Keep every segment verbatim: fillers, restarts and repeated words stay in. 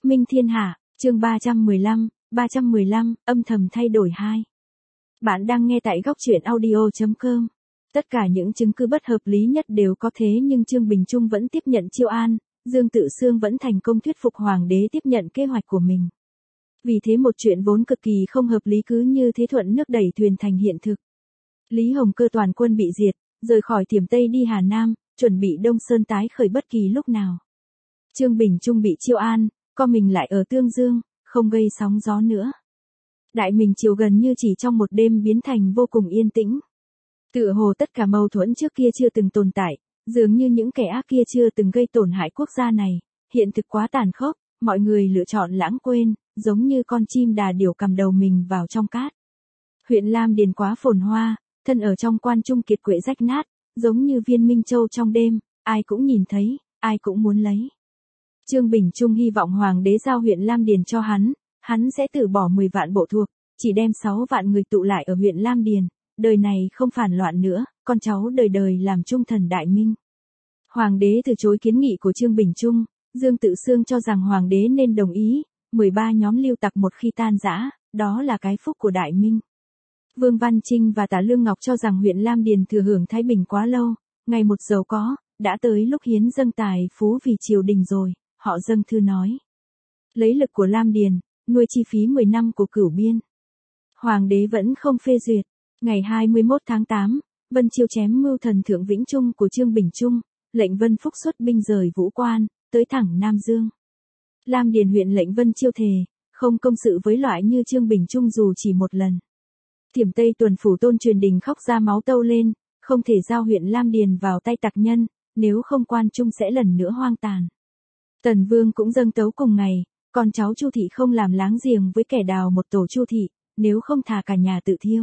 Minh Thiên Hạ, chương ba trăm mười lăm, ba trăm mười lăm, âm thầm thay đổi hai. Bạn đang nghe tại góc truyện audio chấm com. Tất cả những chứng cứ bất hợp lý nhất đều có thế nhưng Trương Bình Trung vẫn tiếp nhận chiêu an, Dương Tự Xương vẫn thành công thuyết phục hoàng đế tiếp nhận kế hoạch của mình. Vì thế một chuyện vốn cực kỳ không hợp lý cứ như thế thuận nước đẩy thuyền thành hiện thực. Lý Hồng Cơ toàn quân bị diệt, rời khỏi Thiểm Tây đi Hà Nam, chuẩn bị Đông Sơn tái khởi bất kỳ lúc nào. Trương Bình Trung bị chiêu an, co mình lại ở Tương Dương, không gây sóng gió nữa. Đại Minh triều gần như chỉ trong một đêm biến thành vô cùng yên tĩnh. Tựa hồ tất cả mâu thuẫn trước kia chưa từng tồn tại, dường như những kẻ ác kia chưa từng gây tổn hại quốc gia này, hiện thực quá tàn khốc, mọi người lựa chọn lãng quên, giống như con chim đà điểu cầm đầu mình vào trong cát. Huyện Lam Điền quá phồn hoa, thân ở trong quan trung kiệt quệ rách nát, giống như viên Minh Châu trong đêm, ai cũng nhìn thấy, ai cũng muốn lấy. Trương Bình Trung hy vọng hoàng đế giao huyện Lam Điền cho hắn, hắn sẽ từ bỏ mười vạn bộ thuộc, chỉ đem sáu vạn người tụ lại ở huyện Lam Điền, đời này không phản loạn nữa, con cháu đời đời làm trung thần đại minh. Hoàng đế từ chối kiến nghị của Trương Bình Trung, Dương Tự Xương cho rằng hoàng đế nên đồng ý, mười ba nhóm lưu tặc một khi tan rã, đó là cái phúc của đại minh. Vương Văn Trinh và Tả Lương Ngọc cho rằng huyện Lam Điền thừa hưởng thái bình quá lâu, ngày một giàu có, đã tới lúc hiến dâng tài phú vì triều đình rồi, họ dâng thư nói. Lấy lực của Lam Điền, nuôi chi phí mười năm của Cửu Biên. Hoàng đế vẫn không phê duyệt. Ngày hai mươi mốt tháng tám, Vân Chiêu chém mưu thần Thượng Vĩnh Trung của Trương Bình Trung, lệnh Vân Phúc xuất binh rời Vũ Quan, tới thẳng Nam Dương. Lam Điền huyện lệnh Vân Chiêu thề, không công sự với loại như Trương Bình Trung dù chỉ một lần. Thiểm Tây tuần phủ Tôn Truyền Đình khóc ra máu tâu lên, không thể giao huyện Lam Điền vào tay tặc nhân, nếu không quan trung sẽ lần nữa hoang tàn. Tần Vương cũng dâng tấu cùng ngày, con cháu Chu thị không làm láng giềng với kẻ đào một tổ Chu thị, nếu không thà cả nhà tự thiêu.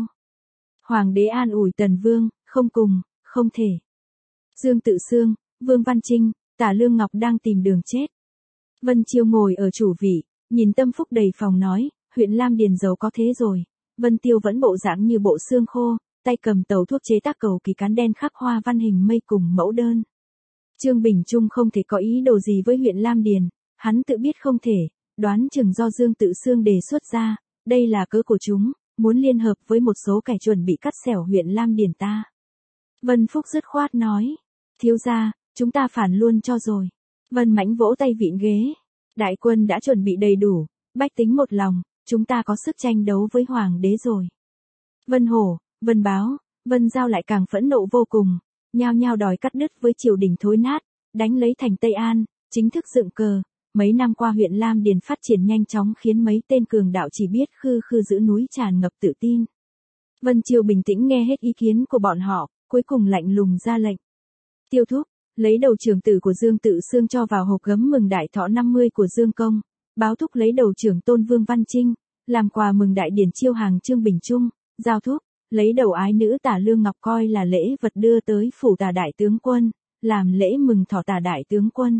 Hoàng đế an ủi Tần Vương, không cùng, không thể. Dương Tự Xương, Vương Văn Trinh, Tả Lương Ngọc đang tìm đường chết. Vân Chiêu ngồi ở chủ vị, nhìn tâm phúc đầy phòng nói, huyện Lam Điền giàu có thế rồi. Vân Tiêu vẫn bộ dạng như bộ xương khô, tay cầm tàu thuốc chế tác cầu kỳ cán đen khắc hoa văn hình mây cùng mẫu đơn. Trương Bình Trung không thể có ý đồ gì với huyện Lam Điền, hắn tự biết không thể, đoán chừng do Dương Tự Xương đề xuất ra, đây là cớ của chúng, muốn liên hợp với một số kẻ chuẩn bị cắt xẻo huyện Lam Điền ta. Vân Phúc dứt khoát nói, thiếu gia, chúng ta phản luôn cho rồi. Vân Mãnh vỗ tay vịn ghế, đại quân đã chuẩn bị đầy đủ, bách tính một lòng, chúng ta có sức tranh đấu với hoàng đế rồi. Vân Hổ, Vân Báo, Vân Giao lại càng phẫn nộ vô cùng, nhao nhao đòi cắt đứt với triều đình thối nát, đánh lấy thành Tây An, chính thức dựng cờ. Mấy năm qua huyện Lam Điền phát triển nhanh chóng khiến mấy tên cường đạo chỉ biết khư khư giữ núi tràn ngập tự tin. Vân Chiêu bình tĩnh nghe hết ý kiến của bọn họ, cuối cùng lạnh lùng ra lệnh. Tiêu Thúc, lấy đầu trưởng tử của Dương Tự Xương cho vào hộp gấm mừng đại thọ năm mươi của Dương Công. Báo Thúc lấy đầu trưởng tôn Vương Văn Trinh, làm quà mừng đại điển chiêu hàng Trương Bình Trung. Giao Thúc, lấy đầu ái nữ Tả Lương Ngọc coi là lễ vật đưa tới phủ Tả đại tướng quân, làm lễ mừng thọ Tả đại tướng quân.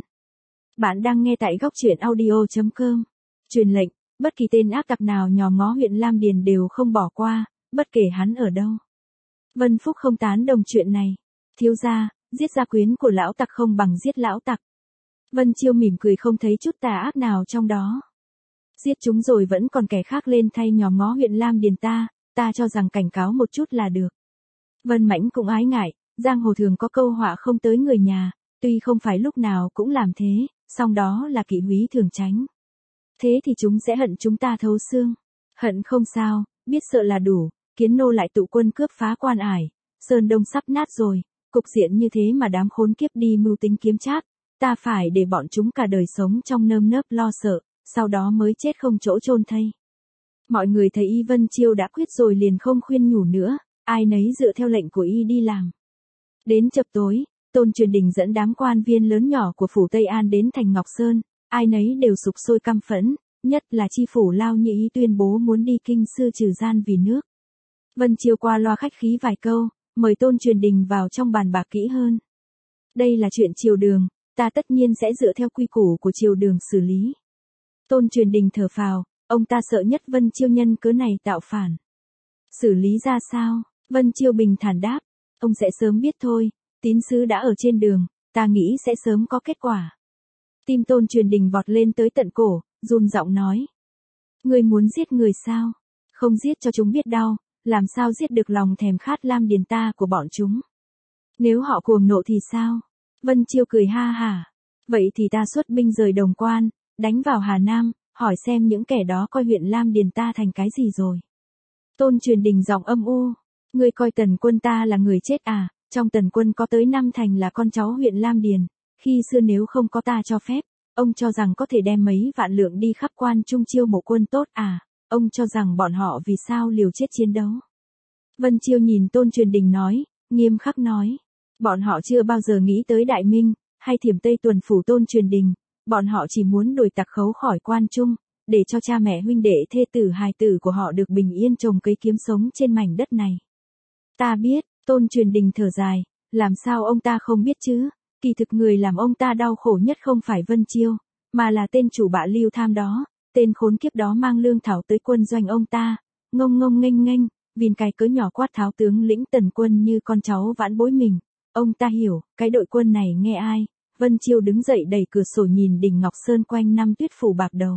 Bạn đang nghe tại góc truyện audio chấm com. Truyền lệnh, bất kỳ tên ác tặc nào nhòm ngó huyện Lam Điền đều không bỏ qua, bất kể hắn ở đâu. Vân Phúc không tán đồng chuyện này. Thiếu gia, giết gia quyến của lão tặc không bằng giết lão tặc. Vân Chiêu mỉm cười không thấy chút tà ác nào trong đó. Giết chúng rồi vẫn còn kẻ khác lên thay nhòm ngó huyện Lam Điền ta, ta cho rằng cảnh cáo một chút là được. Vân Mãnh cũng ái ngại, giang hồ thường có câu họa không tới người nhà, tuy không phải lúc nào cũng làm thế, song đó là kỵ húy thường tránh. Thế thì chúng sẽ hận chúng ta thấu xương. Hận không sao, biết sợ là đủ, Kiến nô lại tụ quân cướp phá Quan Ải, Sơn Đông sắp nát rồi, cục diện như thế mà đám khốn kiếp đi mưu tính kiếm trác, ta phải để bọn chúng cả đời sống trong nơm nớp lo sợ, sau đó mới chết không chỗ chôn thây. Mọi người thấy Y Vân Chiêu đã quyết rồi liền không khuyên nhủ nữa, ai nấy dựa theo lệnh của Y đi làm. Đến chập tối, Tôn Truyền Đình dẫn đám quan viên lớn nhỏ của phủ Tây An đến thành Ngọc Sơn, ai nấy đều sục sôi căm phẫn, nhất là chi phủ Lao Nhĩ tuyên bố muốn đi kinh sư trừ gian vì nước. Vân Chiêu qua loa khách khí vài câu, mời Tôn Truyền Đình vào trong bàn bạc kỹ hơn. Đây là chuyện triều đường, ta tất nhiên sẽ dựa theo quy củ của triều đường xử lý. Tôn Truyền Đình thở phào, ông ta sợ nhất Vân Chiêu nhân cớ này tạo phản. Xử lý ra sao? Vân Chiêu bình thản đáp, ông sẽ sớm biết thôi, tín sứ đã ở trên đường, ta nghĩ sẽ sớm có kết quả. Tim Tôn Truyền Đình vọt lên tới tận cổ, run giọng nói. Ngươi muốn giết người sao? Không giết cho chúng biết đau, làm sao giết được lòng thèm khát lam điền ta của bọn chúng? Nếu họ cuồng nộ thì sao? Vân Chiêu cười ha hả. Vậy thì ta xuất binh rời Đồng Quan, đánh vào Hà Nam, hỏi xem những kẻ đó coi huyện Lam Điền ta thành cái gì rồi. Tôn Truyền Đình giọng âm u. Ngươi coi Tần Quân ta là người chết à? Trong Tần Quân có tới năm thành là con cháu huyện Lam Điền. Khi xưa nếu không có ta cho phép, ông cho rằng có thể đem mấy vạn lượng đi khắp quan trung chiêu mộ quân tốt à? Ông cho rằng bọn họ vì sao liều chết chiến đấu? Vân Chiêu nhìn Tôn Truyền Đình nói, nghiêm khắc nói. Bọn họ chưa bao giờ nghĩ tới Đại Minh, hay Thiểm Tây tuần phủ Tôn Truyền Đình. Bọn họ chỉ muốn đuổi tặc khấu khỏi quan trung, để cho cha mẹ huynh đệ thê tử hài tử của họ được bình yên trồng cây kiếm sống trên mảnh đất này. Ta biết, Tôn Truyền Đình thở dài, làm sao ông ta không biết chứ? Kỳ thực người làm ông ta đau khổ nhất không phải Vân Chiêu, mà là tên chủ bạ Lưu Tham đó, tên khốn kiếp đó mang lương thảo tới quân doanh ông ta, ngông ngông nghênh nghênh, vìn cái cớ nhỏ quát tháo tướng lĩnh Tần Quân như con cháu vãn bối mình. Ông ta hiểu, cái đội quân này nghe ai? Vân Chiêu đứng dậy đẩy cửa sổ nhìn đỉnh Ngọc Sơn quanh năm tuyết phủ bạc đầu.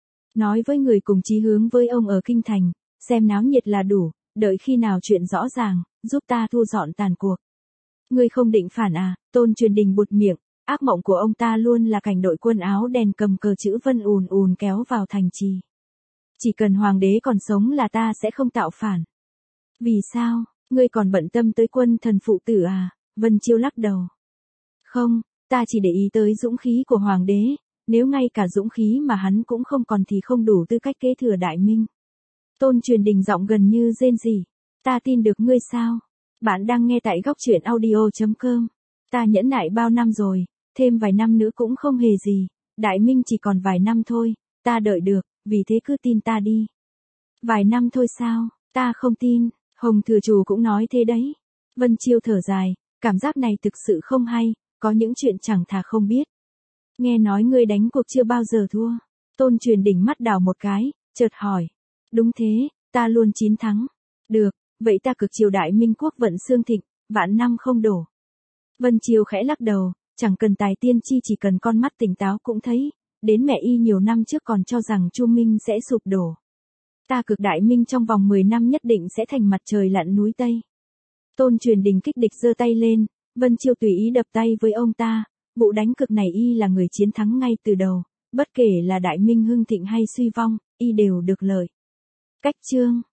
Nói với người cùng chí hướng với ông ở Kinh Thành, xem náo nhiệt là đủ, đợi khi nào chuyện rõ ràng, giúp ta thu dọn tàn cuộc. Ngươi không định phản à? Tôn Truyền Đình bụt miệng, ác mộng của ông ta luôn là cảnh đội quân áo đèn cầm cờ chữ Vân ùn ùn kéo vào thành trì. Chỉ cần hoàng đế còn sống là ta sẽ không tạo phản. Vì sao, ngươi còn bận tâm tới quân thần phụ tử à? Vân Chiêu lắc đầu. Không, ta chỉ để ý tới dũng khí của hoàng đế, nếu ngay cả dũng khí mà hắn cũng không còn thì không đủ tư cách kế thừa Đại Minh. Tôn Truyền Đình giọng gần như rên rỉ. Ta tin được ngươi sao? Bạn đang nghe tại góc truyện audio chấm com. Ta nhẫn nại bao năm rồi, thêm vài năm nữa cũng không hề gì, Đại Minh chỉ còn vài năm thôi, ta đợi được, vì thế cứ tin ta đi. Vài năm thôi sao? Ta không tin, Hồng Thừa Trù cũng nói thế đấy. Vân Chiêu thở dài, cảm giác này thực sự không hay, có những chuyện chẳng thà không biết. Nghe nói ngươi đánh cuộc chưa bao giờ thua. Tôn Truyền Đình mắt đảo một cái, chợt hỏi. Đúng thế, ta luôn chiến thắng. Được, vậy ta cực chiều Đại Minh quốc vận xương thịnh, vạn năm không đổ. Vân Chiêu khẽ lắc đầu, chẳng cần tài tiên chi chỉ cần con mắt tỉnh táo cũng thấy, đến mẹ y nhiều năm trước còn cho rằng Chu Minh sẽ sụp đổ. Ta cực Đại Minh trong vòng mười năm nhất định sẽ thành mặt trời lặn núi Tây. Tôn Truyền Đình kích địch giơ tay lên, Vân Chiêu tùy ý đập tay với ông ta, vụ đánh cực này y là người chiến thắng ngay từ đầu, bất kể là Đại Minh hưng thịnh hay suy vong, y đều được lợi. Cách chương